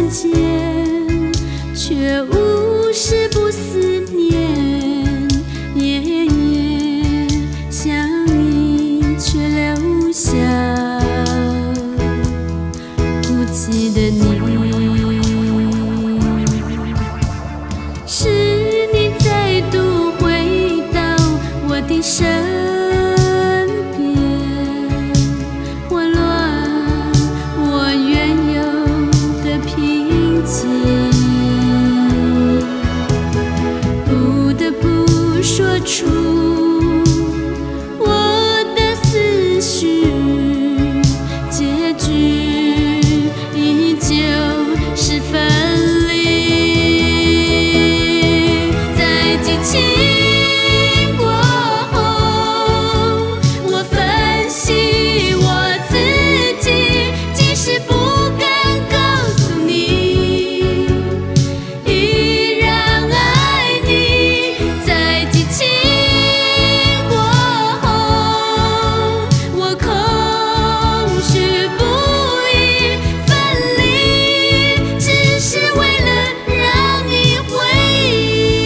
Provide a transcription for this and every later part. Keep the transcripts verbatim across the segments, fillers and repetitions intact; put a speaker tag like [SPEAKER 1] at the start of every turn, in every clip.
[SPEAKER 1] 相见，却无时不思念，夜夜想你却留下不记得你。是你再度回到我的身边，混乱我原有的平静，不得不说出我的思绪，结局依旧是分离。在激情过后，我分析我自己，即使不敢告诉你，依然爱你。在激情过后，我空虚不已，分离只是为了让你回忆。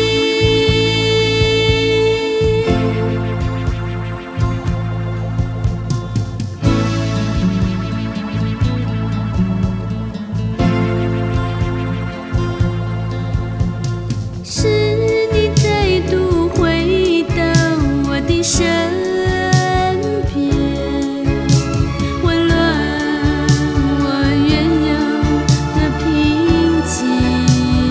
[SPEAKER 1] 是你再度回到我的身边，混乱我原有的平静，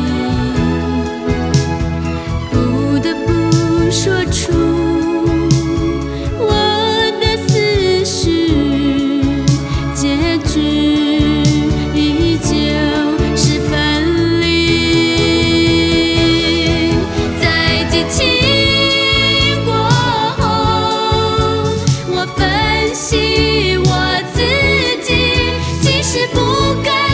[SPEAKER 1] 不得不说出我的思绪，结局依旧是分离。在激情过后，我分析我自己，即使不敢